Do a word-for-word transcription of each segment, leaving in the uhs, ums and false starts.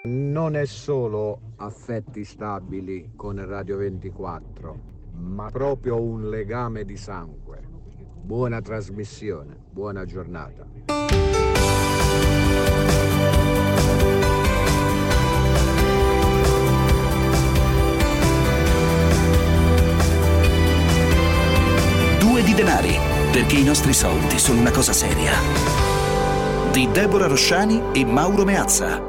Non è solo affetti stabili con Radio ventiquattro, ma proprio un legame di sangue. Buona trasmissione, buona giornata. Due di denari, perché i nostri soldi sono una cosa seria. Di Deborah Rosciani e Mauro Meazza.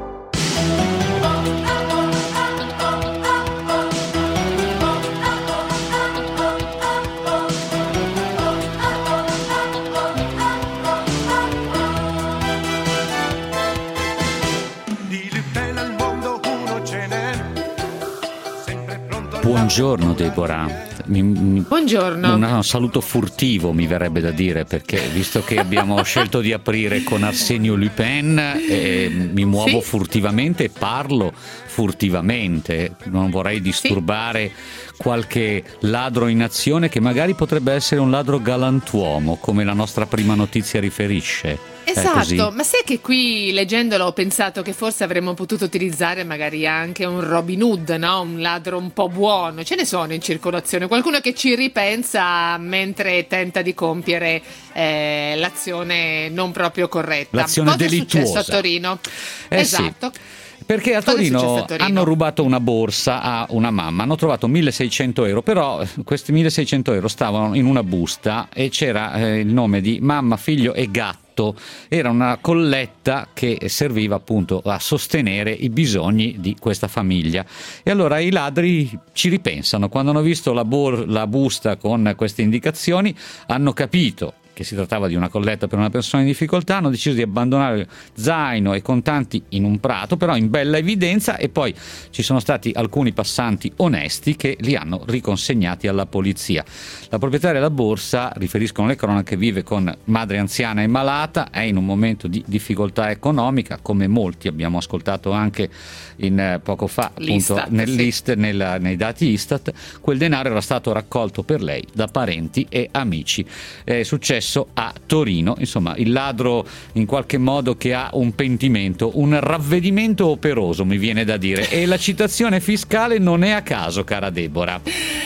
Buongiorno Deborah. Mi, mi, Buongiorno. Un saluto furtivo mi verrebbe da dire, perché visto che abbiamo scelto di aprire con Arsenio Lupin, eh, mi muovo sì? furtivamente e parlo furtivamente. Non vorrei disturbare sì. qualche ladro in azione che magari potrebbe essere un ladro galantuomo, come la nostra prima notizia riferisce. Esatto, ma sai che qui leggendolo ho pensato che forse avremmo potuto utilizzare magari anche un Robin Hood, no? Un ladro un po' buono. Ce ne sono in circolazione, qualcuno che ci ripensa mentre tenta di compiere eh, l'azione non proprio corretta. L'azione Cosa delittuosa. è successo a Torino? Eh esatto. Sì. Perché a Torino, a Torino hanno rubato una borsa a una mamma, hanno trovato milleseicento euro, però questi milleseicento euro stavano in una busta e c'era eh, il nome di mamma, figlio e gatto. Era una colletta che serviva appunto a sostenere i bisogni di questa famiglia. E allora i ladri ci ripensano, quando hanno visto la, bor- la busta con queste indicazioni hanno capito che si trattava di una colletta per una persona in difficoltà, hanno deciso di abbandonare zaino e contanti in un prato, però in bella evidenza, e poi ci sono stati alcuni passanti onesti che li hanno riconsegnati alla polizia. La proprietaria della borsa, riferiscono le cronache, vive con madre anziana e malata, è in un momento di difficoltà economica, come molti abbiamo ascoltato anche in, eh, poco fa appunto nell'Ist, sì. nella, nei dati Istat. Quel denaro era stato raccolto per lei da parenti e amici. È successo a Torino, insomma il ladro in qualche modo che ha un pentimento, un ravvedimento operoso, mi viene da dire, e la citazione fiscale non è a caso, cara Deborah,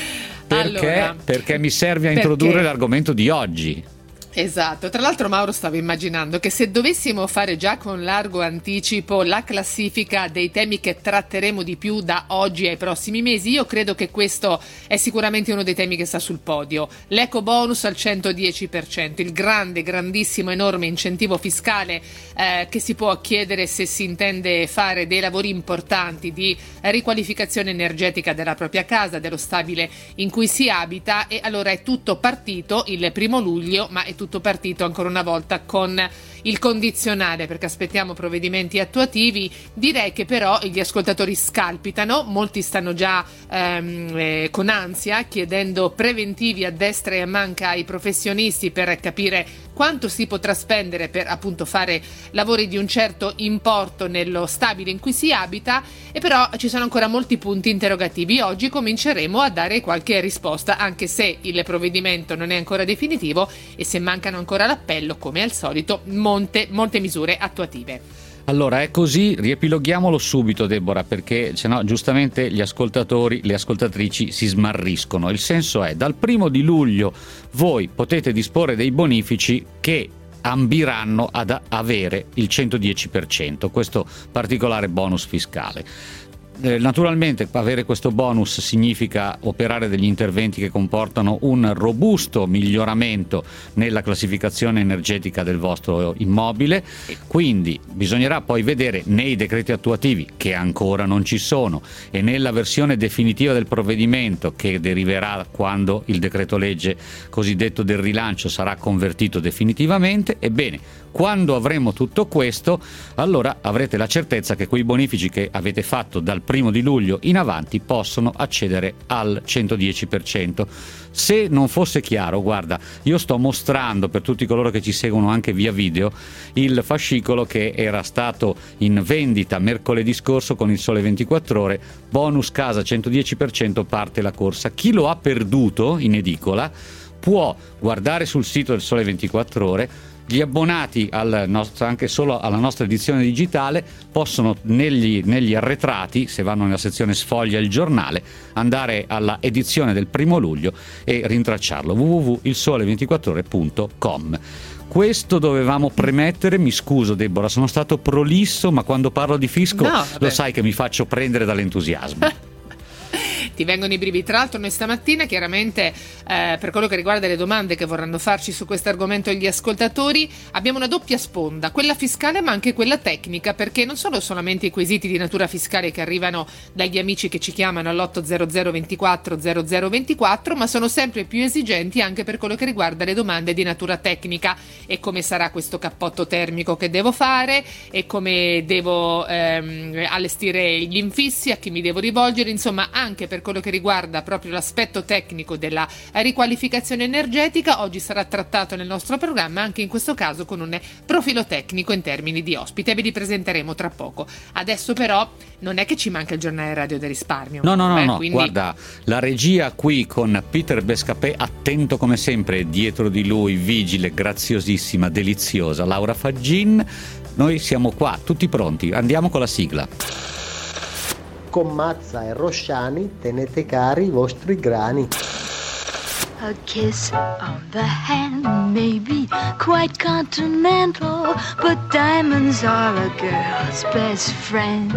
perché, allora, perché mi serve a introdurre perché? l'argomento di oggi. Esatto, tra l'altro Mauro stavo immaginando che se dovessimo fare già con largo anticipo la classifica dei temi che tratteremo di più da oggi ai prossimi mesi, io credo che questo è sicuramente uno dei temi che sta sul podio. L'eco bonus al centodieci per cento, il grande, grandissimo, enorme incentivo fiscale eh, che si può chiedere se si intende fare dei lavori importanti di riqualificazione energetica della propria casa, dello stabile in cui si abita, e allora è tutto partito il primo luglio, ma è tutto partito ancora una volta con il condizionale, perché aspettiamo provvedimenti attuativi. Direi che però gli ascoltatori scalpitano, molti stanno già ehm, eh, con ansia chiedendo preventivi a destra e a manca ai professionisti per capire quanto si potrà spendere per appunto fare lavori di un certo importo nello stabile in cui si abita, e però ci sono ancora molti punti interrogativi. Oggi cominceremo a dare qualche risposta, anche se il provvedimento non è ancora definitivo e se mancano ancora l'appello, come al solito, monte, molte misure attuative. Allora è così, riepiloghiamolo subito, Deborah, perché sennò giustamente gli ascoltatori, le ascoltatrici si smarriscono. Il senso è: dal primo di luglio voi potete disporre dei bonifici che ambiranno ad avere il centodieci per cento, questo particolare bonus fiscale. Eh, naturalmente avere questo bonus significa operare degli interventi che comportano un robusto miglioramento nella classificazione energetica del vostro immobile, quindi bisognerà poi vedere nei decreti attuativi, che ancora non ci sono, e nella versione definitiva del provvedimento che deriverà quando il decreto legge cosiddetto del rilancio sarà convertito definitivamente. Ebbene, quando avremo tutto questo, allora avrete la certezza che quei bonifici che avete fatto dal primo di luglio in avanti possono accedere al centodieci per cento. Se non fosse chiaro, guarda, io sto mostrando per tutti coloro che ci seguono anche via video il fascicolo che era stato in vendita mercoledì scorso con il Sole ventiquattro Ore, bonus casa centodieci per cento, parte la corsa. Chi lo ha perduto in edicola può guardare sul sito del Sole ventiquattro Ore Gli abbonati al nostro, anche solo alla nostra edizione digitale possono negli, negli arretrati, se vanno nella sezione sfoglia il giornale, andare alla edizione del primo luglio e rintracciarlo. w w w punto il sole ventiquattro ore punto com. Questo dovevamo premettere, mi scuso Deborah, sono stato prolisso, ma quando parlo di fisco no, lo sai che mi faccio prendere dall'entusiasmo. Ti vengono i brividi. Tra l'altro noi stamattina chiaramente eh, per quello che riguarda le domande che vorranno farci su questo argomento gli ascoltatori abbiamo una doppia sponda, quella fiscale ma anche quella tecnica, perché non sono solamente i quesiti di natura fiscale che arrivano dagli amici che ci chiamano all'otto zero zero ventiquattro zero zero ventiquattro, ma sono sempre più esigenti anche per quello che riguarda le domande di natura tecnica, e come sarà questo cappotto termico che devo fare, e come devo ehm, allestire gli infissi, a chi mi devo rivolgere, insomma anche per quello che riguarda proprio l'aspetto tecnico della riqualificazione energetica. Oggi sarà trattato nel nostro programma, anche in questo caso con un profilo tecnico in termini di ospite. Ve li presenteremo tra poco. Adesso però non è che ci manca il giornale radio del risparmio. No, no, no, Beh, no. quindi... Guarda, la regia qui con Peter Bescapè, attento come sempre, dietro di lui, vigile, graziosissima, deliziosa, Laura Faggin. Noi siamo qua, tutti pronti. Andiamo con la sigla. Con Mazza e Rosciani tenete cari i vostri grani. A kiss on the hand may be quite continental, but diamonds are a girl's best friend.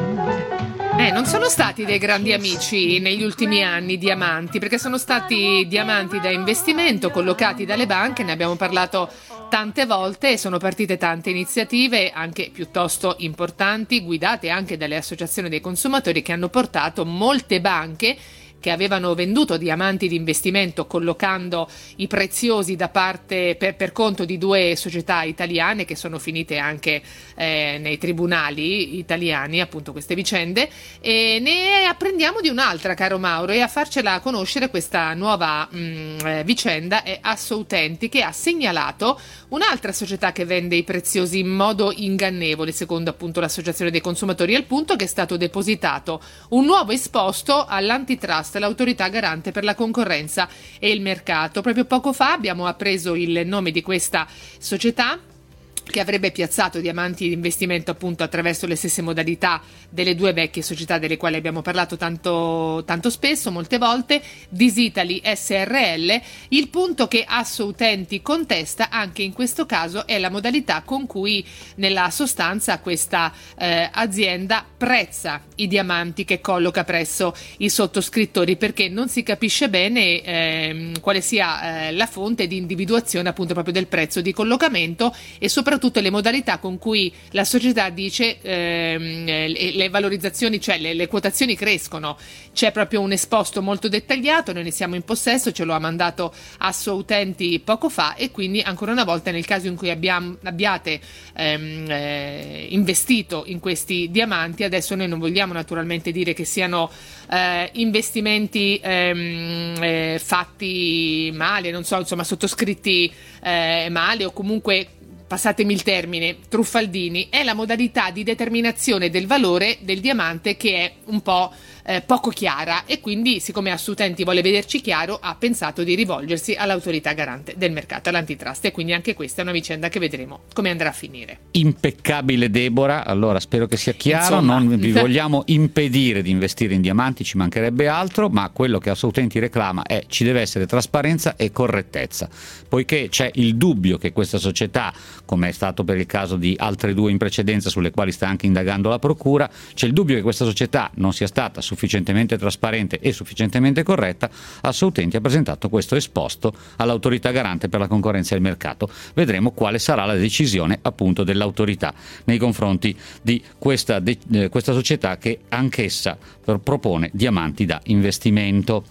Eh, non sono stati dei grandi amici negli ultimi anni diamanti, perché sono stati diamanti da investimento collocati dalle banche, ne abbiamo parlato tante volte, e sono partite tante iniziative anche piuttosto importanti, guidate anche dalle associazioni dei consumatori, che hanno portato molte banche che avevano venduto diamanti di investimento collocando i preziosi da parte per, per conto di due società italiane che sono finite anche eh, nei tribunali italiani, appunto queste vicende, e ne apprendiamo di un'altra, caro Mauro, e a farcela conoscere questa nuova mh, vicenda è Assoutenti, che ha segnalato un'altra società che vende i preziosi in modo ingannevole, secondo appunto l'associazione dei consumatori, al punto che è stato depositato un nuovo esposto all'antitrust, l'autorità garante per la concorrenza e il mercato. Proprio poco fa abbiamo appreso il nome di questa società, che avrebbe piazzato diamanti di investimento appunto attraverso le stesse modalità delle due vecchie società delle quali abbiamo parlato tanto, tanto spesso, molte volte, Disitali S R L. Il punto che Assoutenti contesta anche in questo caso è la modalità con cui nella sostanza questa eh, azienda prezza i diamanti che colloca presso i sottoscrittori, perché non si capisce bene eh, quale sia eh, la fonte di individuazione appunto proprio del prezzo di collocamento, e soprattutto tutte le modalità con cui la società dice ehm, le, le valorizzazioni, cioè le, le quotazioni crescono. C'è proprio un esposto molto dettagliato, noi ne siamo in possesso, ce lo ha mandato Assoutenti poco fa, e quindi ancora una volta, nel caso in cui abbiamo, abbiate ehm, eh, investito in questi diamanti, adesso noi non vogliamo naturalmente dire che siano eh, investimenti ehm, eh, fatti male, non so, insomma sottoscritti eh, male, o comunque, passatemi il termine, truffaldini. È la modalità di determinazione del valore del diamante che è un po' eh, poco chiara, e quindi, siccome Assoutenti vuole vederci chiaro, ha pensato di rivolgersi all'autorità garante del mercato, all'antitrust, e quindi anche questa è una vicenda che vedremo come andrà a finire. Impeccabile Deborah, allora spero che sia chiaro. Insomma. Non vi vogliamo impedire di investire in diamanti, ci mancherebbe altro, ma quello che Assoutenti reclama è: ci deve essere trasparenza e correttezza, poiché c'è il dubbio che questa società, come è stato per il caso di altre due in precedenza sulle quali sta anche indagando la procura, c'è il dubbio che questa società non sia stata sufficientemente trasparente e sufficientemente corretta. Assoutenti ha presentato questo esposto all'autorità garante per la concorrenza e il mercato. Vedremo quale sarà la decisione appunto dell'autorità nei confronti di questa, de, eh, questa società, che anch'essa propone diamanti da investimento.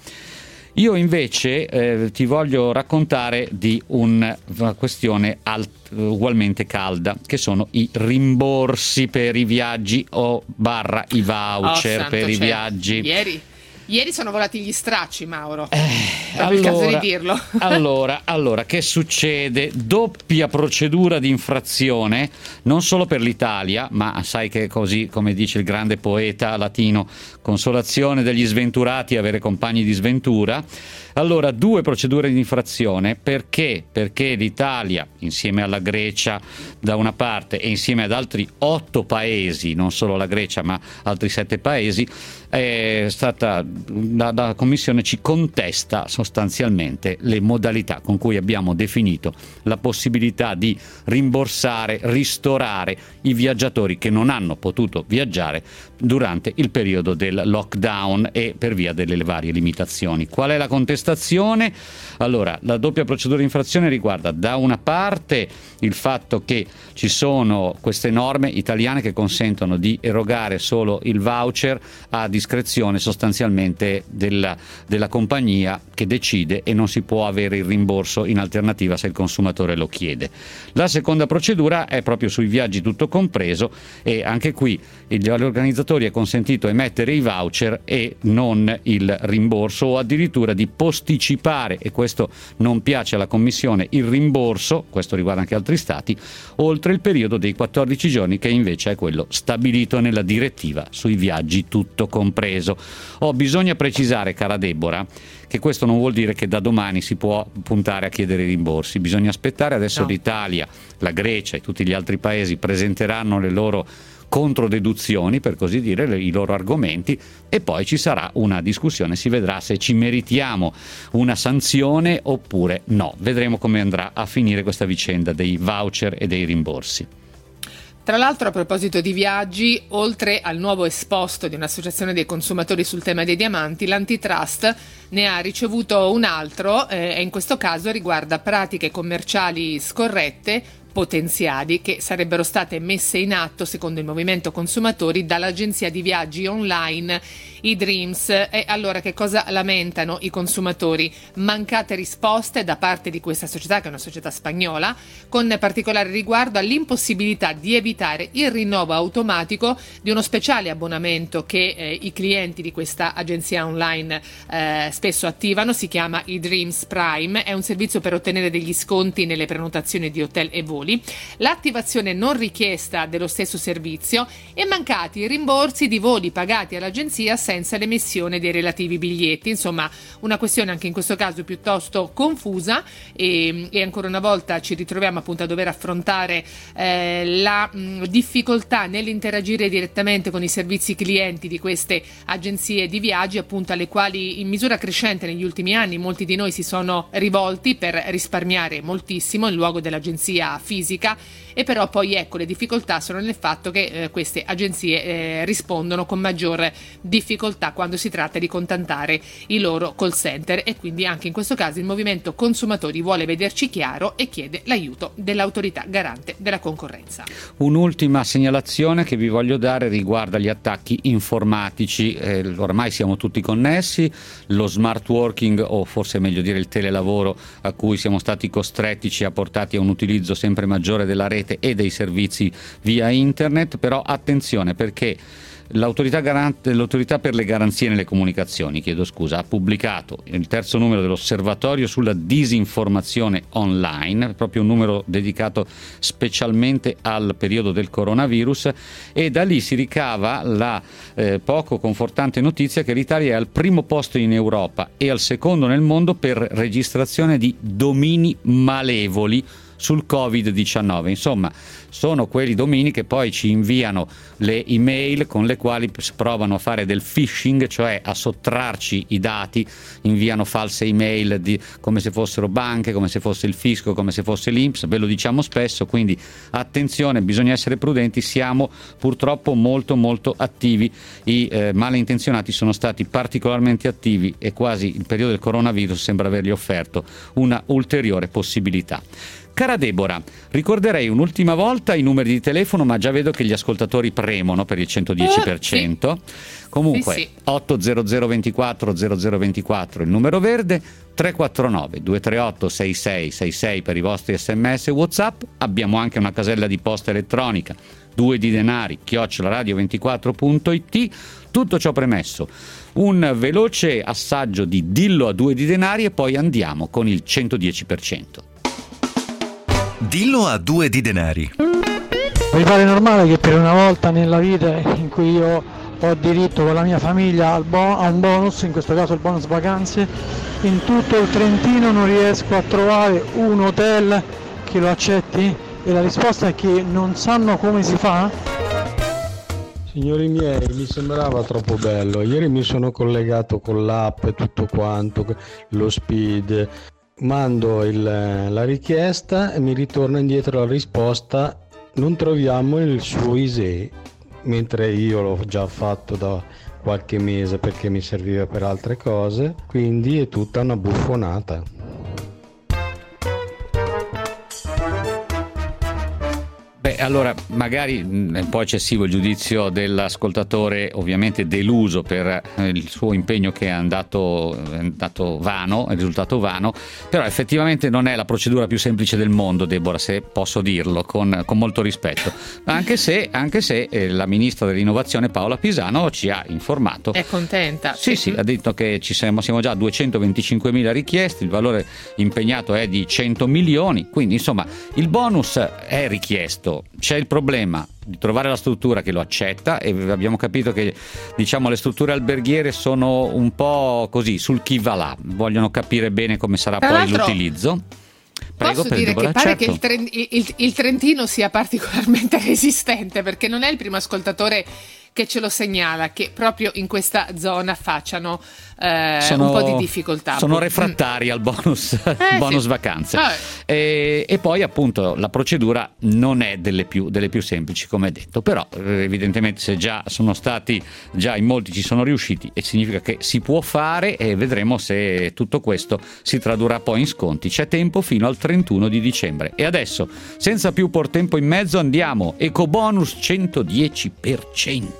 Io invece eh, ti voglio raccontare di un, una questione alt, ugualmente calda, che sono i rimborsi per i viaggi o barra i voucher oh, per i cielo. viaggi. Ieri, ieri sono volati gli stracci, Mauro. Eh, è il caso di dirlo. allora, allora, che succede? Doppia procedura di infrazione, non solo per l'Italia, ma sai che così, come dice il grande poeta latino, consolazione degli sventurati avere compagni di sventura. Allora, due procedure di infrazione, perché? Perché l'Italia, insieme alla Grecia da una parte e insieme ad altri otto paesi, non solo la Grecia ma altri sette paesi, è stata la, la Commissione ci contesta sostanzialmente le modalità con cui abbiamo definito la possibilità di rimborsare, ristorare i viaggiatori che non hanno potuto viaggiare durante il periodo del lockdown e per via delle varie limitazioni. Qual è la contestazione? Allora, la doppia procedura di infrazione riguarda da una parte il fatto che ci sono queste norme italiane che consentono di erogare solo il voucher a discrezione sostanzialmente della, della compagnia che decide, e non si può avere il rimborso in alternativa se il consumatore lo chiede. La seconda procedura è proprio sui viaggi tutto compreso, e anche qui agli organizzatori è consentito emettere i voucher e non il rimborso, o addirittura di posticipare, e questo non piace alla Commissione, il rimborso, questo riguarda anche altri stati, oltre il periodo dei quattordici giorni che invece è quello stabilito nella direttiva sui viaggi tutto compreso. Oh, bisogna precisare, cara Deborah, che questo non vuol dire che da domani si può puntare a chiedere i rimborsi, bisogna aspettare. Adesso no. L'Italia, la Grecia e tutti gli altri paesi presenteranno le loro controdeduzioni, per così dire, le, i loro argomenti, e poi ci sarà una discussione, si vedrà se ci meritiamo una sanzione oppure no. Vedremo come andrà a finire questa vicenda dei voucher e dei rimborsi. Tra l'altro, a proposito di viaggi, oltre al nuovo esposto di un'associazione dei consumatori sul tema dei diamanti, l'Antitrust ne ha ricevuto un altro eh, e in questo caso riguarda pratiche commerciali scorrette potenziali che sarebbero state messe in atto, secondo il movimento consumatori, dall'agenzia di viaggi online eDreams. E allora che cosa lamentano i consumatori? Mancate risposte da parte di questa società, che è una società spagnola, con particolare riguardo all'impossibilità di evitare il rinnovo automatico di uno speciale abbonamento che eh, i clienti di questa agenzia online eh, spesso attivano. Si chiama eDreams Prime, è un servizio per ottenere degli sconti nelle prenotazioni di hotel e voli. L'attivazione non richiesta dello stesso servizio e mancati i rimborsi di voli pagati all'agenzia senza l'emissione dei relativi biglietti. Insomma, una questione anche in questo caso piuttosto confusa, e, e ancora una volta ci ritroviamo appunto a dover affrontare eh, la mh, difficoltà nell'interagire direttamente con i servizi clienti di queste agenzie di viaggi, appunto alle quali in misura crescente negli ultimi anni molti di noi si sono rivolti per risparmiare moltissimo in luogo dell'agenzia fisica. E però poi ecco, le difficoltà sono nel fatto che eh, queste agenzie eh, rispondono con maggior difficoltà quando si tratta di contattare i loro call center, e quindi anche in questo caso il movimento consumatori vuole vederci chiaro e chiede l'aiuto dell'autorità garante della concorrenza. Un'ultima segnalazione che vi voglio dare riguarda gli attacchi informatici. Eh, ormai siamo tutti connessi, lo smart working, o forse meglio dire il telelavoro, a cui siamo stati costretti, ci ha portati a un utilizzo sempre maggiore della rete e dei servizi via internet. Però attenzione, perché L'autorità, garante, l'autorità per le garanzie nelle comunicazioni, chiedo scusa, ha pubblicato il terzo numero dell'osservatorio sulla disinformazione online, proprio un numero dedicato specialmente al periodo del coronavirus, e da lì si ricava la eh, poco confortante notizia che l'Italia è al primo posto in Europa e al secondo nel mondo per registrazione di domini malevoli sul covid diciannove. Insomma, sono quei domini che poi ci inviano le email con le quali provano a fare del phishing, cioè a sottrarci i dati, inviano false email di, come se fossero banche, come se fosse il fisco, come se fosse l'I N P S, ve lo diciamo spesso, quindi attenzione, bisogna essere prudenti, siamo purtroppo molto molto attivi, i eh, malintenzionati sono stati particolarmente attivi e quasi il periodo del coronavirus sembra avergli offerto una ulteriore possibilità. Cara Deborah, ricorderei un'ultima volta i numeri di telefono, ma già vedo che gli ascoltatori premono per il centodieci per cento. Eh, sì. Comunque, sì, sì. otto zero zero ventiquattro zero zero ventiquattro il numero verde, tre quattro nove due tre otto sei sei sei sei per i vostri sms e WhatsApp. Abbiamo anche una casella di posta elettronica, due di denari chiocciola radio ventiquattro punto it. Tutto ciò premesso, un veloce assaggio di Dillo a due di denari e poi andiamo con il centodieci per cento. Dillo a due di denari. Mi pare normale che per una volta nella vita in cui io ho diritto con la mia famiglia al bo- a un bonus, in questo caso il bonus vacanze, in tutto il Trentino non riesco a trovare un hotel che lo accetti? E la risposta è che non sanno come si fa? Signori miei, mi sembrava troppo bello. Ieri mi sono collegato con l'app e tutto quanto, lo speed. Mando il, la richiesta e mi ritorna indietro la risposta: non troviamo il suo I S E E, mentre io l'ho già fatto da qualche mese perché mi serviva per altre cose, quindi è tutta una buffonata. Beh, allora magari mh, è un po' eccessivo il giudizio dell'ascoltatore, ovviamente deluso per eh, il suo impegno che è andato, è andato vano, è risultato vano, però effettivamente non è la procedura più semplice del mondo, Deborah, se posso dirlo con, con molto rispetto, anche se, anche se eh, la ministra dell'innovazione Paola Pisano ci ha informato. È contenta. Sì, sì, ha detto che ci siamo, siamo già a duecentoventicinquemila richieste, il valore impegnato è di cento milioni, quindi insomma il bonus è richiesto. C'è il problema di trovare la struttura che lo accetta e abbiamo capito che, diciamo, le strutture alberghiere sono un po' così sul chi va là, vogliono capire bene come sarà Tra poi l'altro, l'utilizzo. Prego, posso dire Deborah, che pare certo. che il, Tren- il, il Trentino sia particolarmente resistente, perché non è il primo ascoltatore che ce lo segnala, che proprio in questa zona facciano eh, sono, un po' di difficoltà. Sono refrattari mm. al bonus, eh, bonus sì. vacanze. Ah. E, e poi appunto la procedura non è delle più, delle più semplici, come detto, però eh, evidentemente se già sono stati, già in molti ci sono riusciti, e significa che si può fare, e vedremo se tutto questo si tradurrà poi in sconti. C'è tempo fino al trentuno di dicembre. E adesso, senza più por tempo in mezzo, andiamo ecobonus centodieci per cento.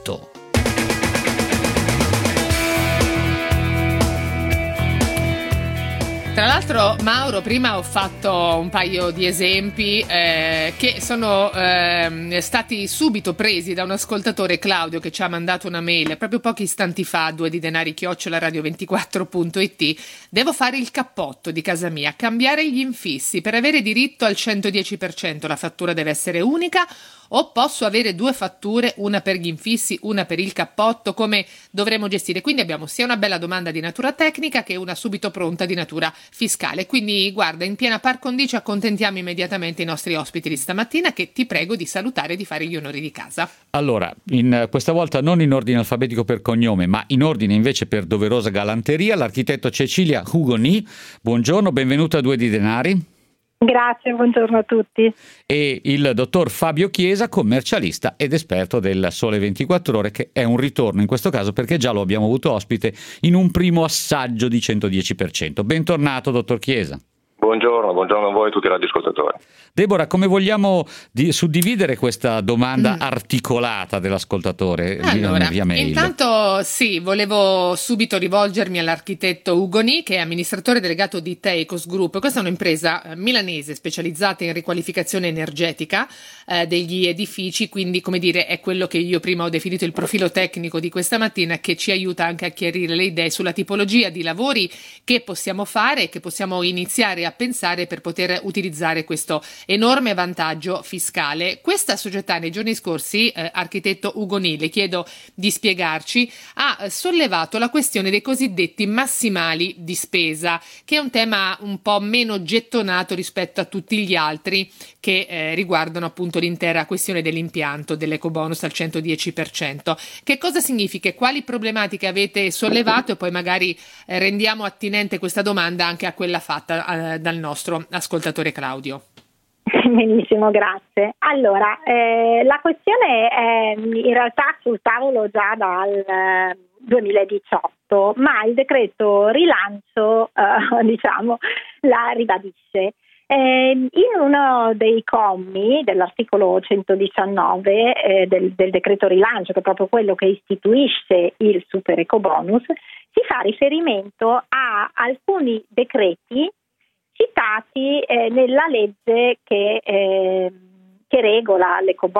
Tra l'altro, Mauro, prima ho fatto un paio di esempi eh, che sono eh, stati subito presi da un ascoltatore, Claudio, che ci ha mandato una mail proprio pochi istanti fa, due di denari chiocciola radio ventiquattro punto it. Devo fare il cappotto di casa mia, cambiare gli infissi. Per avere diritto al centodieci per cento la fattura deve essere unica, o posso avere due fatture, una per gli infissi, una per il cappotto? Come dovremo gestire? Quindi abbiamo sia una bella domanda di natura tecnica che una subito pronta di natura fiscale. Quindi guarda, in piena par condicio accontentiamo immediatamente i nostri ospiti di stamattina, che ti prego di salutare e di fare gli onori di casa. Allora, in, questa volta non in ordine alfabetico per cognome, ma in ordine invece per doverosa galanteria, l'architetto Cecilia Hugoni. Buongiorno, benvenuta a Due di Denari. Grazie, buongiorno a tutti. E il dottor Fabio Chiesa, commercialista ed esperto del Sole ventiquattro Ore, che è un ritorno in questo caso perché già lo abbiamo avuto ospite in un primo assaggio di centodieci per cento. Bentornato, dottor Chiesa. Buongiorno, buongiorno a voi e tutti i radioascoltatori. Deborah, come vogliamo di- suddividere questa domanda mm. articolata dell'ascoltatore allora, via mail? Intanto sì, volevo subito rivolgermi all'architetto Ugoni, che è amministratore delegato di Teikos Group. Questa è un'impresa milanese specializzata in riqualificazione energetica eh, degli edifici, quindi come dire è quello che io prima ho definito il profilo tecnico di questa mattina, che ci aiuta anche a chiarire le idee sulla tipologia di lavori che possiamo fare e che possiamo iniziare a pensare per poter utilizzare questo enorme vantaggio fiscale. Questa società nei giorni scorsi, eh, architetto Ugoni, le chiedo di spiegarci, ha sollevato la questione dei cosiddetti massimali di spesa, che è un tema un po' meno gettonato rispetto a tutti gli altri che eh, riguardano appunto l'intera questione dell'impianto dell'ecobonus al centodieci per cento. Che cosa significa? Quali problematiche avete sollevato? E poi magari eh, rendiamo attinente questa domanda anche a quella fatta eh, dal nostro ascoltatore Claudio. Benissimo, grazie. Allora, eh, la questione è in realtà sul tavolo già dal eh, duemiladiciotto, ma il decreto rilancio, eh, diciamo, la ribadisce. Eh, in uno dei commi dell'articolo centodiciannove eh, del, del decreto rilancio, che è proprio quello che istituisce il super ecobonus, si fa riferimento a alcuni decreti citati eh, nella legge che, eh, che regola l'ecobonus.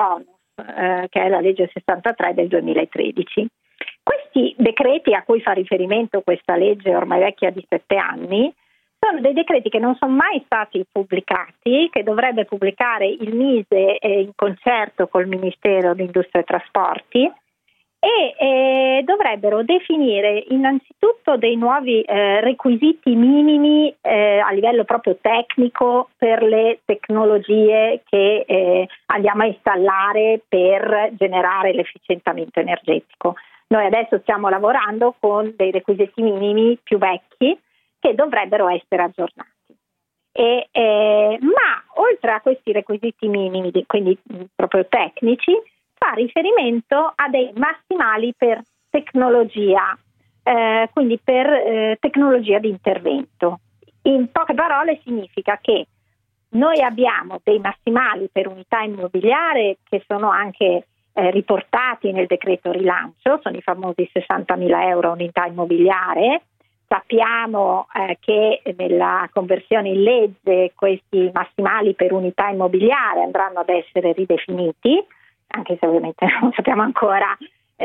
eh, che è la legge sessantatré del duemilatredici. Questi decreti a cui fa riferimento questa legge ormai vecchia di sette anni sono dei decreti che non sono mai stati pubblicati, che dovrebbe pubblicare il MISE eh, in concerto col Ministero di Industria e Trasporti, e eh, dovrebbero definire innanzitutto dei nuovi eh, requisiti minimi eh, a livello proprio tecnico per le tecnologie che eh, andiamo a installare per generare l'efficientamento energetico. Noi adesso stiamo lavorando con dei requisiti minimi più vecchi che dovrebbero essere aggiornati. E, eh, ma oltre a questi requisiti minimi, quindi proprio tecnici, fa riferimento a dei massimali per tecnologia, eh, quindi per eh, tecnologia di intervento. In poche parole significa che noi abbiamo dei massimali per unità immobiliare che sono anche eh, riportati nel decreto rilancio, sono i famosi sessantamila euro unità immobiliare. Sappiamo eh, che nella conversione in legge questi massimali per unità immobiliare andranno ad essere ridefiniti, anche se ovviamente non sappiamo ancora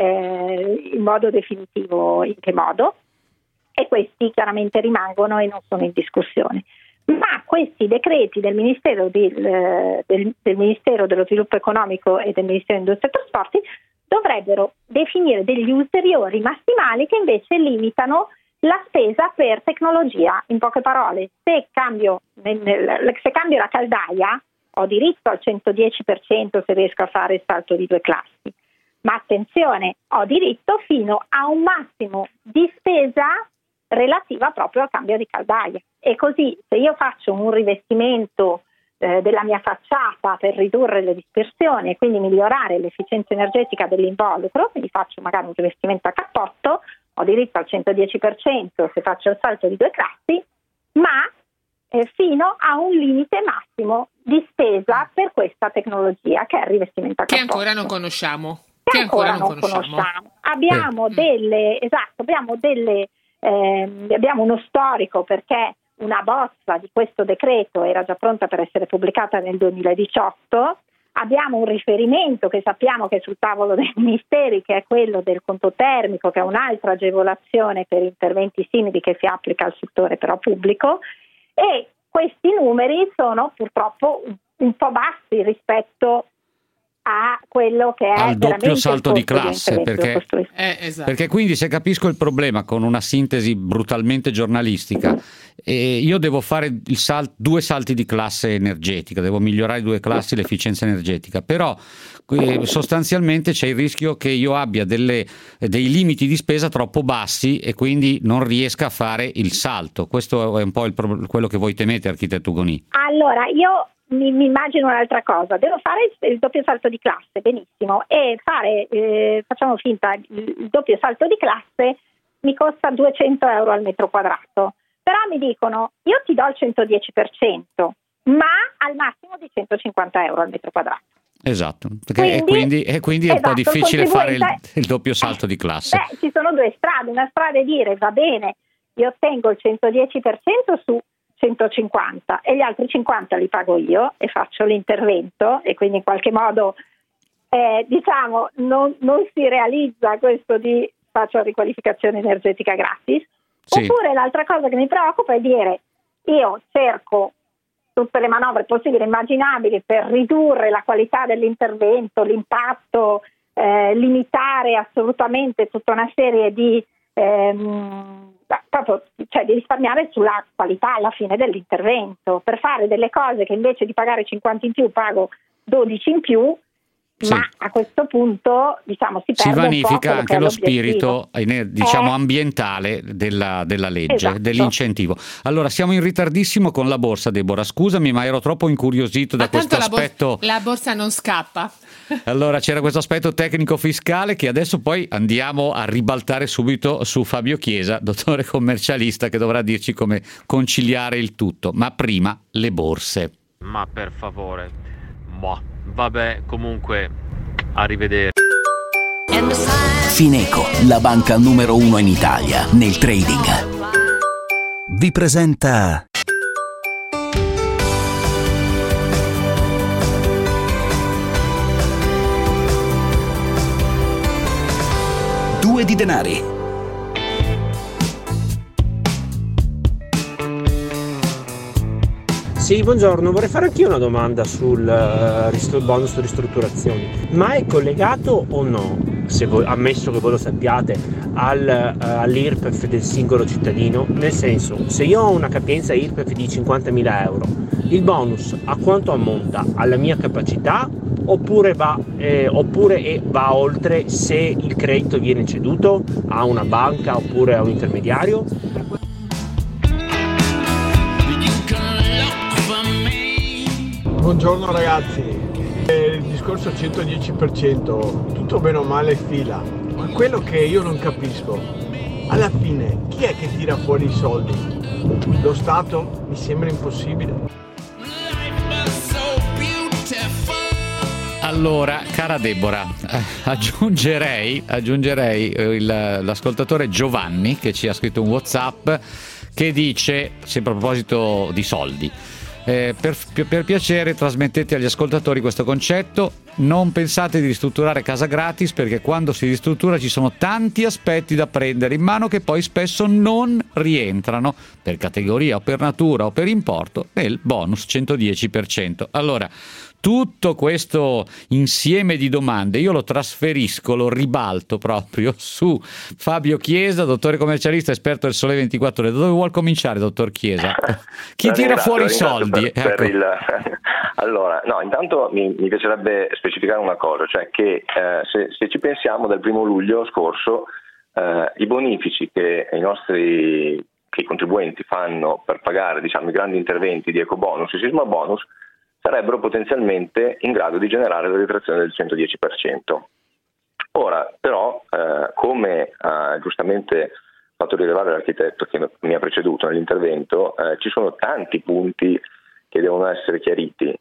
eh, in modo definitivo in che modo, e questi chiaramente rimangono e non sono in discussione. Ma questi decreti del Ministero, di, del, del Ministero dello Sviluppo Economico e del Ministero dell'Industria e Trasporti dovrebbero definire degli ulteriori massimali che invece limitano la spesa per tecnologia. In poche parole, se cambio, nel, nel, se cambio la caldaia ho diritto al centodieci per cento se riesco a fare il salto di due classi, ma attenzione, ho diritto fino a un massimo di spesa relativa proprio al cambio di caldaia. E così se io faccio un rivestimento eh, della mia facciata per ridurre le dispersioni e quindi migliorare l'efficienza energetica dell'involucro, quindi faccio magari un rivestimento a cappotto, ho diritto al centodieci per cento se faccio il salto di due classi, ma eh, fino a un limite massimo di spesa per questa tecnologia che è il rivestimento a cappotto. Che ancora non conosciamo. Che, che ancora, ancora non non conosciamo. conosciamo. Abbiamo eh. delle, esatto, abbiamo delle, eh, abbiamo uno storico perché una bozza di questo decreto era già pronta per essere pubblicata nel duemiladiciotto. Abbiamo un riferimento che sappiamo che è sul tavolo dei ministeri, che è quello del conto termico, che è un'altra agevolazione per interventi simili che si applica al settore però pubblico, e questi numeri sono purtroppo un po' bassi rispetto a quello che è al doppio salto di classe, di perché, eh, esatto. perché quindi, se capisco il problema con una sintesi brutalmente giornalistica, eh, io devo fare il sal- due salti di classe energetica, devo migliorare due classi l'efficienza energetica, però eh, sostanzialmente c'è il rischio che io abbia delle, dei limiti di spesa troppo bassi e quindi non riesca a fare il salto. Questo è un po' il pro- quello che voi temete, architetto Ugoni. Allora, io Mi, mi immagino un'altra cosa, devo fare il, il doppio salto di classe, benissimo, e fare, eh, facciamo finta, il, il doppio salto di classe mi costa duecento euro al metro quadrato, però mi dicono io ti do il centodieci per cento, ma al massimo di centocinquanta euro al metro quadrato. Esatto, perché quindi, e quindi, e quindi è esatto, un po' difficile fare il, contribuente... il doppio salto di classe. Beh, ci sono due strade, una strada è dire va bene, io ottengo il centodieci per cento su centocinquanta e gli altri cinquanta li pago io e faccio l'intervento, e quindi in qualche modo eh, diciamo non, non si realizza questo di faccio la riqualificazione energetica gratis. Sì. Oppure l'altra cosa che mi preoccupa è dire io cerco tutte le manovre possibili e immaginabili per ridurre la qualità dell'intervento, l'impatto, eh, limitare assolutamente tutta una serie di ehm, proprio, cioè di risparmiare sulla qualità alla fine dell'intervento, per fare delle cose che invece di pagare cinquanta in più pago dodici in più, sì. Ma a questo punto diciamo si perde si vanifica un po' anche lo spirito diciamo eh, ambientale della, della legge, esatto. dell'incentivo. Allora siamo in ritardissimo con la borsa, Deborah, scusami ma ero troppo incuriosito ma da questo la aspetto bor- la borsa non scappa. Allora c'era questo aspetto tecnico fiscale che adesso poi andiamo a ribaltare subito su Fabio Chiesa, dottore commercialista, che dovrà dirci come conciliare il tutto, ma prima le borse. Ma per favore, boh, vabbè, comunque arrivederci. Fineco, la banca numero uno in Italia nel trading, vi presenta Due di denari. Sì, buongiorno, vorrei fare anch'io una domanda sul uh, ristru- bonus ristrutturazioni. Ma è collegato o no, se voi, ammesso che voi lo sappiate, al, uh, all'I R P E F del singolo cittadino? Nel senso, se io ho una capienza I R P E F di cinquantamila euro, il bonus a quanto ammonta? Alla mia capacità oppure va, eh, oppure è, va oltre se il credito viene ceduto a una banca oppure a un intermediario? Buongiorno ragazzi, eh, il discorso centodieci per cento, tutto bene o male fila, ma quello che io non capisco, alla fine chi è che tira fuori i soldi? Lo Stato? Mi sembra impossibile. Allora, cara Deborah, eh, aggiungerei, aggiungerei eh, il, l'ascoltatore Giovanni che ci ha scritto un WhatsApp che dice, sempre a proposito di soldi, Eh, per, per piacere trasmettete agli ascoltatori questo concetto, non pensate di ristrutturare casa gratis, perché quando si ristruttura ci sono tanti aspetti da prendere in mano che poi spesso non rientrano per categoria o per natura o per importo nel bonus centodieci per cento. Allora, tutto questo insieme di domande io lo trasferisco, lo ribalto proprio su Fabio Chiesa, dottore commercialista, esperto del Sole ventiquattro Ore. Da dove vuol cominciare, dottor Chiesa? Chi tira fuori i soldi? Per, per ecco. il... Allora, no, intanto mi, mi piacerebbe specificare una cosa, cioè che eh, se, se ci pensiamo, dal primo luglio scorso eh, i bonifici che i nostri che i contribuenti fanno per pagare, diciamo, i grandi interventi di ecobonus e sisma bonus sarebbero potenzialmente in grado di generare la detrazione del centodieci per cento. Ora, però, eh, come ha giustamente fatto rilevare l'architetto che mi ha preceduto nell'intervento, eh, ci sono tanti punti che devono essere chiariti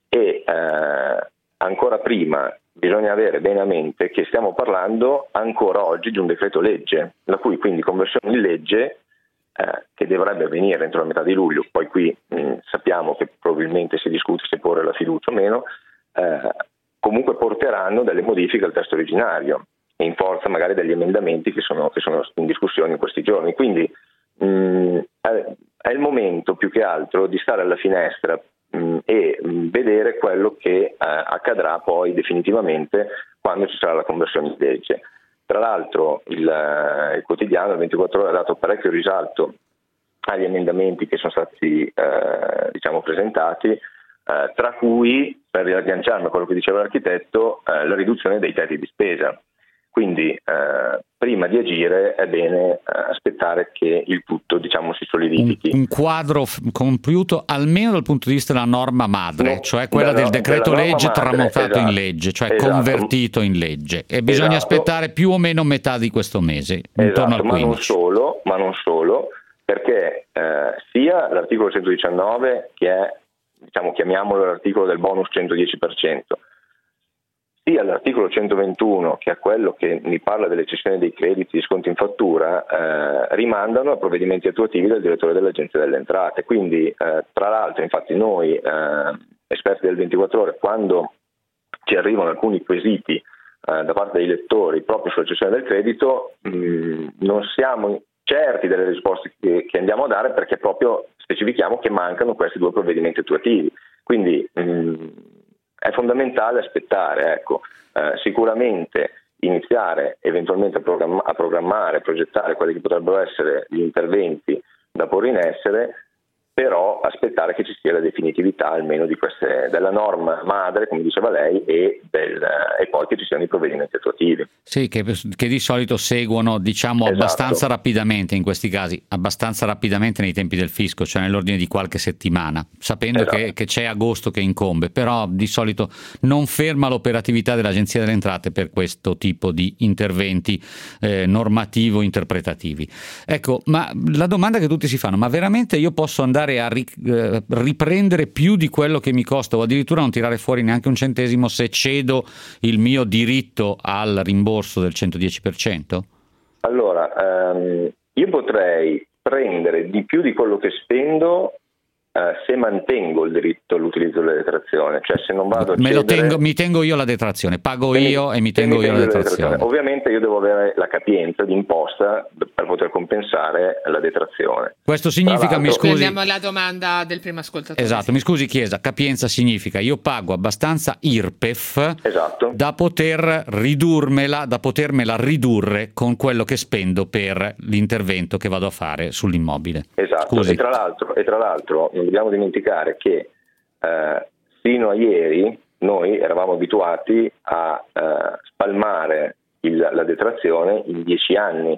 e eh, ancora prima bisogna avere bene a mente che stiamo parlando ancora oggi di un decreto legge, la cui quindi conversione in legge Eh, che dovrebbe avvenire entro la metà di luglio, poi qui mh, sappiamo che probabilmente si discute se porre la fiducia o meno, eh, comunque porteranno delle modifiche al testo originario e in forza magari degli emendamenti che sono, che sono in discussione in questi giorni, quindi mh, è, è il momento più che altro di stare alla finestra mh, e mh, vedere quello che eh, accadrà poi definitivamente quando ci sarà la conversione in legge. Tra l'altro il, il quotidiano, il ventiquattro Ore, ha dato parecchio risalto agli emendamenti che sono stati eh, diciamo presentati, eh, tra cui, per riagganciarmi a quello che diceva l'architetto, eh, la riduzione dei tetti di spesa. Quindi eh, prima di agire è bene eh, aspettare che il tutto, diciamo, si solidifichi. Un, un quadro f- compiuto almeno dal punto di vista della norma madre, no, cioè quella del decreto legge madre, tramutato esatto, in legge, cioè esatto. convertito in legge, e bisogna esatto. aspettare più o meno metà di questo mese, intorno esatto, al quindici. Ma non solo, ma non solo perché eh, sia l'articolo centodiciannove, che è, diciamo, chiamiamolo l'articolo del bonus centodieci per cento, sia l'articolo centoventuno, che è quello che mi parla delle cessioni dei crediti di sconti in fattura, eh, rimandano a provvedimenti attuativi del direttore dell'Agenzia delle Entrate. Quindi, eh, tra l'altro, infatti noi, eh, esperti del ventiquattro Ore, quando ci arrivano alcuni quesiti eh, da parte dei lettori proprio sulla cessione del credito, mh, non siamo certi delle risposte che, che andiamo a dare, perché proprio specifichiamo che mancano questi due provvedimenti attuativi. Quindi mh, è fondamentale aspettare, ecco, eh, sicuramente iniziare eventualmente a, programma- a programmare, a progettare quelli che potrebbero essere gli interventi da porre in essere, però aspettare che ci sia la definitività almeno di queste, della norma madre, come diceva lei, e, del, e poi che ci siano i provvedimenti attuativi. Sì, che, che di solito seguono, diciamo, esatto. abbastanza rapidamente in questi casi, abbastanza rapidamente nei tempi del fisco, cioè nell'ordine di qualche settimana, sapendo esatto. che, che c'è agosto che incombe, però di solito non ferma l'operatività dell'Agenzia delle Entrate per questo tipo di interventi eh, normativo-interpretativi. Ecco, ma la domanda che tutti si fanno, ma veramente io posso andare a riprendere più di quello che mi costa, o addirittura non tirare fuori neanche un centesimo se cedo il mio diritto al rimborso del centodieci per cento? Allora, ehm, io potrei prendere di più di quello che spendo Uh, se mantengo il diritto all'utilizzo della detrazione, cioè se non vado a Me lo cedere, tengo, mi tengo io la detrazione, pago mi, io e mi tengo mi io tengo la detrazione. detrazione. Ovviamente io devo avere la capienza d'imposta per poter compensare la detrazione. Questo significa, mi scusi, Prendiamo la domanda del primo ascoltatore. esatto, mi scusi Chiesa, capienza significa io pago abbastanza I R P E F esatto. da poter ridurmela, da potermela ridurre con quello che spendo per l'intervento che vado a fare sull'immobile. Esatto, Scusi. e tra l'altro, e tra l'altro non dobbiamo dimenticare che eh, fino a ieri noi eravamo abituati a eh, spalmare il, la detrazione in dieci anni,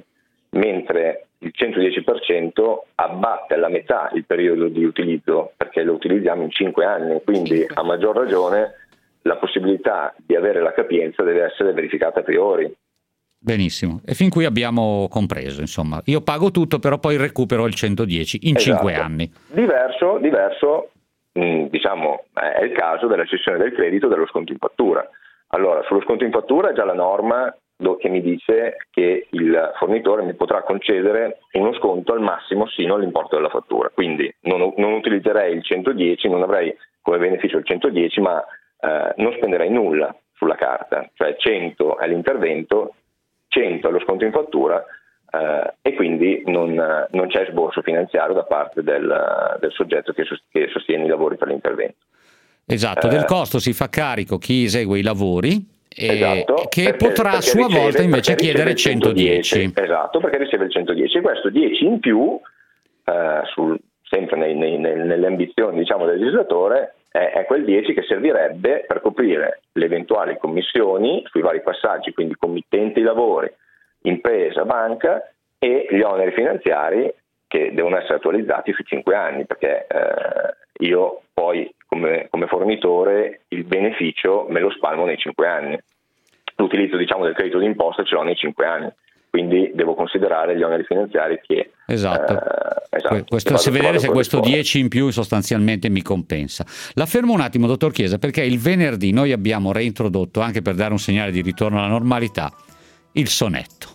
mentre il centodieci per cento abbatte alla metà il periodo di utilizzo, perché lo utilizziamo in cinque anni, quindi a maggior ragione la possibilità di avere la capienza deve essere verificata a priori. Benissimo, e fin qui abbiamo compreso, insomma, io pago tutto, però poi recupero il centodieci in Esatto. cinque anni. Diverso, diverso mh, diciamo, è il caso della cessione del credito dello sconto in fattura. Allora, sullo sconto in fattura è già la norma che mi dice che il fornitore mi potrà concedere uno sconto al massimo sino all'importo della fattura, quindi non, non utilizzerei il centodieci, non avrei come beneficio il centodieci, ma eh, non spenderei nulla sulla carta, cioè cento è l'intervento, cento è lo sconto in fattura eh, e quindi non, non c'è esborso finanziario da parte del, del soggetto che, che sostiene i lavori per l'intervento. Esatto, eh, del costo si fa carico chi esegue i lavori, e esatto, che perché, potrà a perché sua riceve, volta invece chiedere il centodieci. Esatto, perché riceve il centodieci, e questo dieci in più, eh, sul, sempre nei, nei, nelle ambizioni, diciamo, del legislatore, è, è quel dieci che servirebbe per coprire le eventuali commissioni sui vari passaggi, quindi committente i lavori, impresa, banca, e gli oneri finanziari che devono essere attualizzati su cinque anni, perché eh, io poi come, come fornitore il beneficio me lo spalmo nei cinque anni. L'utilizzo, diciamo, del credito d'imposta ce l'ho nei cinque anni, quindi devo considerare gli oneri finanziari che... Esatto, eh, esatto questo, se vedere se questo dieci in più sostanzialmente mi compensa. La fermo un attimo, dottor Chiesa, perché il venerdì noi abbiamo reintrodotto, anche per dare un segnale di ritorno alla normalità, il sonetto.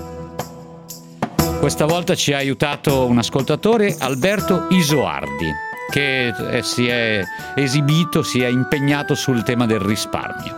Questa volta ci ha aiutato un ascoltatore, Alberto Isoardi, che eh, si è esibito, si è impegnato sul tema del risparmio.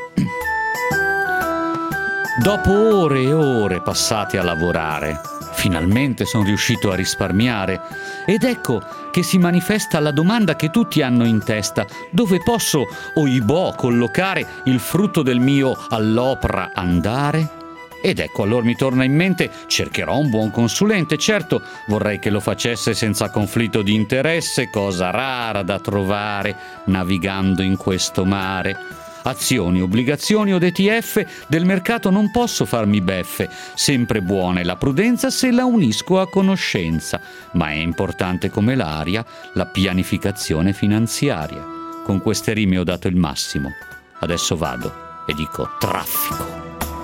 Dopo ore e ore passate a lavorare, finalmente sono riuscito a risparmiare, ed ecco che si manifesta la domanda che tutti hanno in testa: dove posso, oibò, collocare il frutto del mio all'opera andare? Ed ecco, allora mi torna in mente, cercherò un buon consulente, certo, vorrei che lo facesse senza conflitto di interesse, cosa rara da trovare navigando in questo mare. Azioni, obbligazioni o D T F del mercato non posso farmi beffe, sempre buona è la prudenza se la unisco a conoscenza, ma è importante come l'aria la pianificazione finanziaria. Con queste rime ho dato il massimo, adesso vado e dico traffico.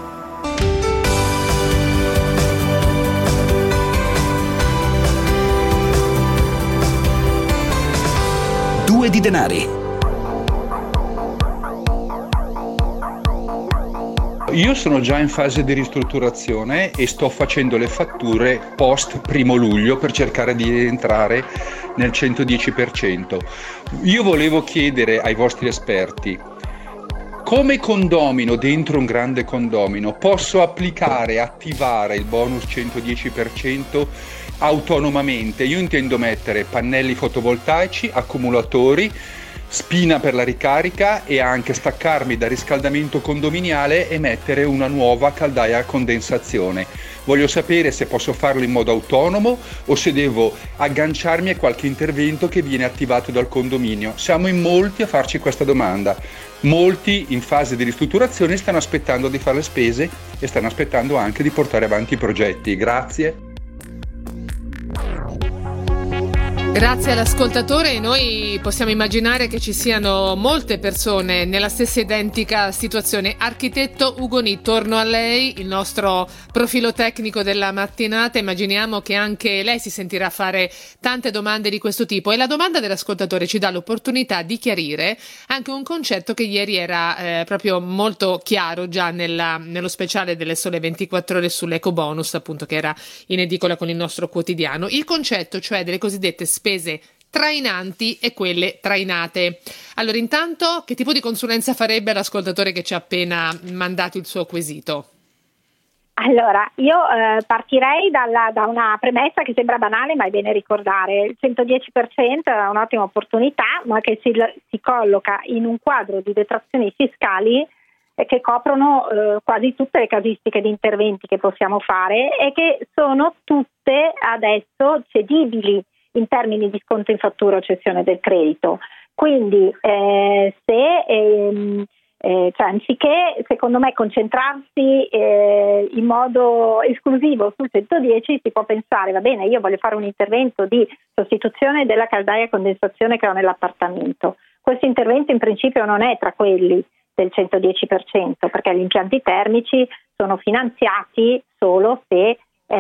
Due di denari. Io sono già in fase di ristrutturazione e sto facendo le fatture post primo luglio per cercare di entrare nel centodieci per cento. Io volevo chiedere ai vostri esperti: come condomino, dentro un grande condomino, posso applicare, attivare il bonus centodieci per cento autonomamente? Io intendo mettere pannelli fotovoltaici, accumulatori, spina per la ricarica e anche staccarmi dal riscaldamento condominiale e mettere una nuova caldaia a condensazione. Voglio sapere se posso farlo in modo autonomo o se devo agganciarmi a qualche intervento che viene attivato dal condominio. Siamo in molti a farci questa domanda. Molti in fase di ristrutturazione stanno aspettando di fare le spese e stanno aspettando anche di portare avanti i progetti. Grazie. Grazie all'ascoltatore. Noi possiamo immaginare che ci siano molte persone nella stessa identica situazione. Architetto Ugoni, torno a lei, il nostro profilo tecnico della mattinata. Immaginiamo che anche lei si sentirà fare tante domande di questo tipo, e la domanda dell'ascoltatore ci dà l'opportunità di chiarire anche un concetto che ieri era eh, proprio molto chiaro già nella, nello speciale delle Sole ventiquattro Ore sull'eco bonus, appunto, che era in edicola con il nostro quotidiano. Il concetto, cioè, delle cosiddette spese trainanti e quelle trainate. Allora, intanto, che tipo di consulenza farebbe l'ascoltatore che ci ha appena mandato il suo quesito? Allora, io eh, partirei dalla, da una premessa che sembra banale, ma è bene ricordare. Il centodieci per cento è un'ottima opportunità, ma che si, si colloca in un quadro di detrazioni fiscali eh, che coprono eh, quasi tutte le casistiche di interventi che possiamo fare e che sono tutte adesso cedibili in termini di sconto in fattura o cessione del credito. Quindi eh, se... Ehm, Eh, cioè, anziché secondo me concentrarsi eh, in modo esclusivo sul centodieci, si può pensare, va bene, io voglio fare un intervento di sostituzione della caldaia a condensazione che ho nell'appartamento. Questo intervento in principio non è tra quelli del centodieci per cento, perché gli impianti termici sono finanziati solo se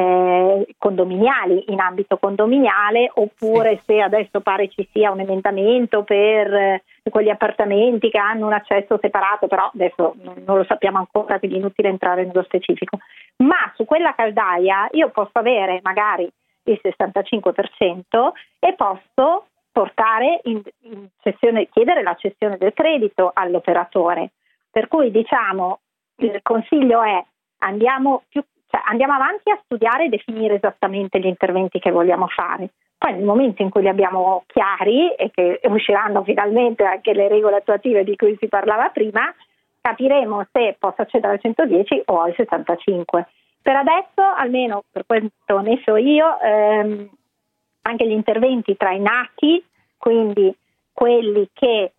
eh, condominiali, in ambito condominiale, oppure sì. Se adesso pare ci sia un emendamento per eh, quegli appartamenti che hanno un accesso separato, però adesso non lo sappiamo ancora, quindi è inutile entrare nello specifico. Ma su quella caldaia io posso avere magari il sessantacinque per cento e posso portare in, in cessione, chiedere la cessione del credito all'operatore. Per cui diciamo il consiglio è andiamo più Cioè, andiamo avanti a studiare e definire esattamente gli interventi che vogliamo fare. Poi nel momento in cui li abbiamo chiari e che usciranno finalmente anche le regole attuative di cui si parlava prima, capiremo se posso accedere al centodieci o al sessantacinque. Per adesso, almeno per quanto ne so io, ehm, anche gli interventi trainati, quindi quelli che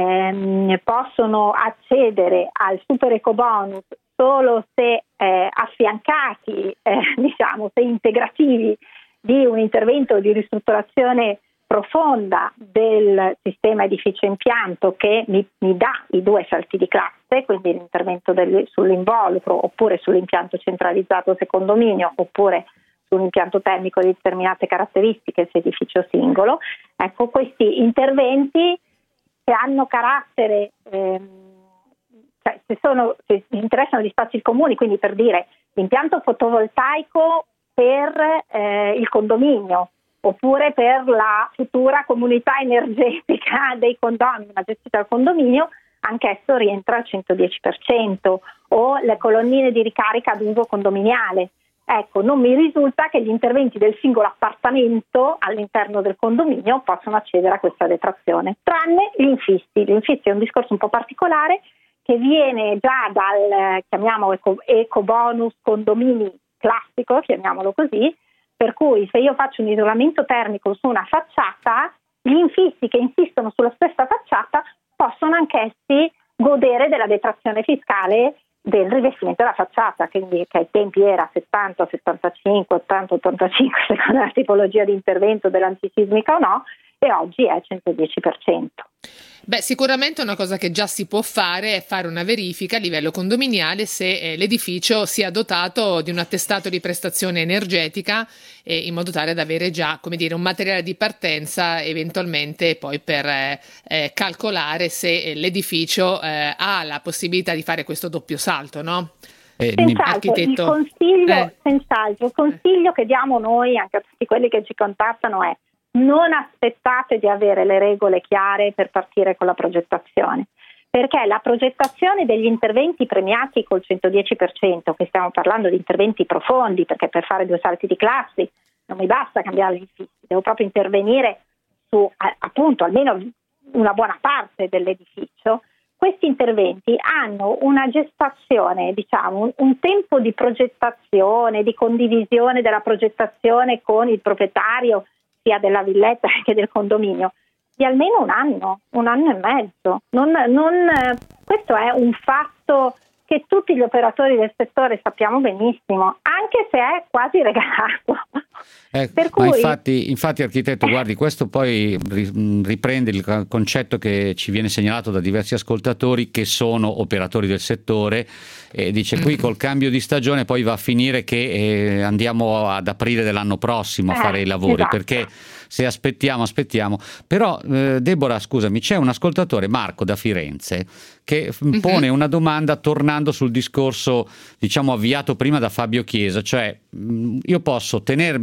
ehm, possono accedere al super ecobonus solo se eh, affiancati, eh, diciamo, se integrativi di un intervento di ristrutturazione profonda del sistema edificio impianto che mi, mi dà i due salti di classe, quindi l'intervento del, sull'involucro oppure sull'impianto centralizzato secondominio oppure su un impianto termico di determinate caratteristiche se edificio singolo. Ecco, questi interventi che hanno carattere ehm, Cioè, se, sono, se interessano gli spazi comuni, quindi per dire l'impianto fotovoltaico per eh, il condominio oppure per la futura comunità energetica dei condomini, ma gestita dal condominio, anch'esso rientra al centodieci per cento, o le colonnine di ricarica ad uso condominiale. Ecco, non mi risulta che gli interventi del singolo appartamento all'interno del condominio possano accedere a questa detrazione, tranne gli infissi. Gli infissi è un discorso un po' particolare che viene già dal, chiamiamo, eco, eco bonus condomini classico, chiamiamolo così, per cui se io faccio un isolamento termico su una facciata, gli infissi che insistono sulla stessa facciata possono anch'essi godere della detrazione fiscale del rivestimento della facciata, quindi che ai tempi era settanta, settantacinque, ottanta, ottantacinque secondo la tipologia di intervento dell'antisismica o no, e oggi è centodieci per cento. Beh, sicuramente una cosa che già si può fare è fare una verifica a livello condominiale se eh, l'edificio sia dotato di un attestato di prestazione energetica, eh, in modo tale da avere già, come dire, un materiale di partenza eventualmente poi per eh, eh, calcolare se eh, l'edificio eh, ha la possibilità di fare questo doppio salto, no? Eh, senz'altro, architetto... il consiglio, eh. senz'altro, il consiglio che diamo noi anche a tutti quelli che ci contattano è: non aspettate di avere le regole chiare per partire con la progettazione, perché la progettazione degli interventi premiati col centodieci per cento, che stiamo parlando di interventi profondi, perché per fare due salti di classi non mi basta cambiare gli infissi, devo proprio intervenire su appunto almeno una buona parte dell'edificio. Questi interventi hanno una gestazione, diciamo, un tempo di progettazione, di condivisione della progettazione con il proprietario sia della villetta che del condominio, di almeno un anno, un anno e mezzo. Non, non, questo è un fatto che tutti gli operatori del settore sappiamo benissimo, anche se è quasi regalato. Eh, per cui... Ma infatti, infatti, architetto, guardi, questo poi riprende il concetto che ci viene segnalato da diversi ascoltatori che sono operatori del settore, e dice qui col cambio di stagione poi va a finire che eh, andiamo ad aprile dell'anno prossimo a eh, fare i lavori, esatto. Perché se aspettiamo, aspettiamo. Però eh, Deborah, scusami, c'è un ascoltatore, Marco da Firenze, che mm-hmm. pone una domanda tornando sul discorso, diciamo, avviato prima da Fabio Chiesa, cioè mh, io posso tenermi, fa,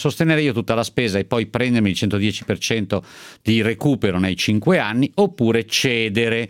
sostenere io tutta la spesa e poi prendermi il centodieci per cento di recupero nei cinque anni, oppure cedere.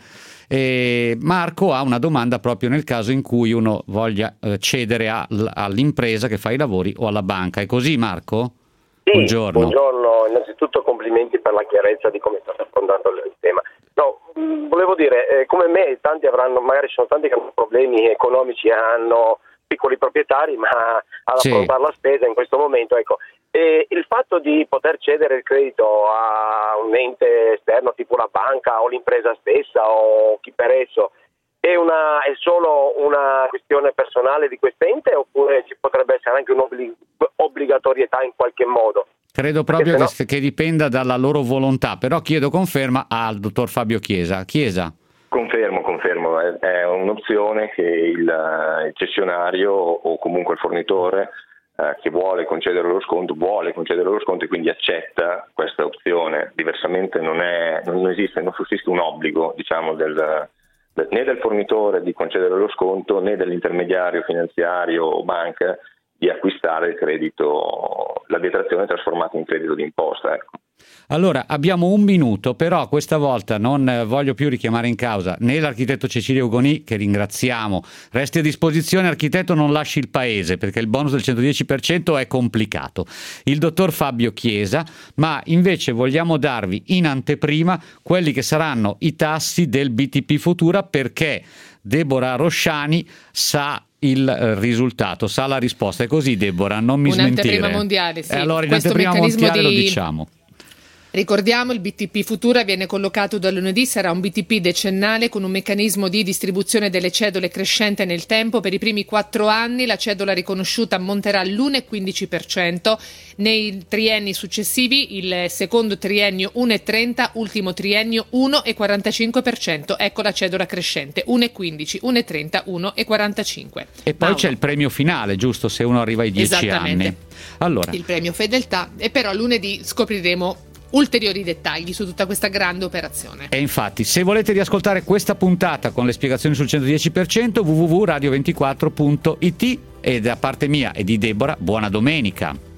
E Marco ha una domanda proprio nel caso in cui uno voglia eh, cedere a, all'impresa che fa i lavori o alla banca. È così, Marco? Sì, buongiorno. buongiorno. Innanzitutto complimenti per la chiarezza di come state affrontando il tema. No, volevo dire, eh, come me tanti avranno, magari ci sono tanti che hanno problemi economici, hanno piccoli proprietari, ma ad sì. affrontare la spesa in questo momento, ecco. E il fatto di poter cedere il credito a un ente esterno tipo la banca o l'impresa stessa o chi per esso è, una, è solo una questione personale di quest'ente, oppure ci potrebbe essere anche un'obbligatorietà in qualche modo? Credo proprio no... che, che dipenda dalla loro volontà, però chiedo conferma al dottor Fabio Chiesa. Chiesa. Confermo, confermo, è, è un'opzione che il, il cessionario o comunque il fornitore eh, che vuole concedere lo sconto, vuole concedere lo sconto e quindi accetta questa opzione. Diversamente non, è, non esiste, non sussiste un obbligo, diciamo, del, del, né del fornitore di concedere lo sconto né dell'intermediario finanziario o banca di acquistare il credito, la detrazione trasformata in credito d'imposta, ecco. Allora, abbiamo un minuto, però questa volta non voglio più richiamare in causa né l'architetto Cecilio Ugoni, che ringraziamo. Resti a disposizione, architetto, non lasci il paese, perché il bonus del centodieci per cento è complicato. Il dottor Fabio Chiesa, ma invece vogliamo darvi in anteprima quelli che saranno i tassi del B T P Futura, perché Deborah Rosciani sa il risultato, sa la risposta. È così, Deborah, non mi smentire. Un'anteprima mondiale, sì. E allora in Questo anteprima meccanismo mondiale di... lo diciamo. Ricordiamo, il B T P Futura viene collocato da lunedì, sarà un B T P decennale con un meccanismo di distribuzione delle cedole crescente nel tempo. Per i primi quattro anni la cedola riconosciuta ammonterà all'uno virgola quindici per cento, nei trienni successivi il secondo triennio uno virgola trenta, ultimo triennio uno virgola quarantacinque per cento. Ecco la cedola crescente, uno virgola quindici, uno virgola trenta, uno virgola quarantacinque. E poi Mauro. C'è il premio finale, giusto, se uno arriva ai dieci anni. Allora. Il premio fedeltà, e però lunedì scopriremo ulteriori dettagli su tutta questa grande operazione. E infatti, se volete riascoltare questa puntata con le spiegazioni sul centodieci per cento, w w w punto radio ventiquattro punto i t. E da parte mia e di Deborah, buona domenica.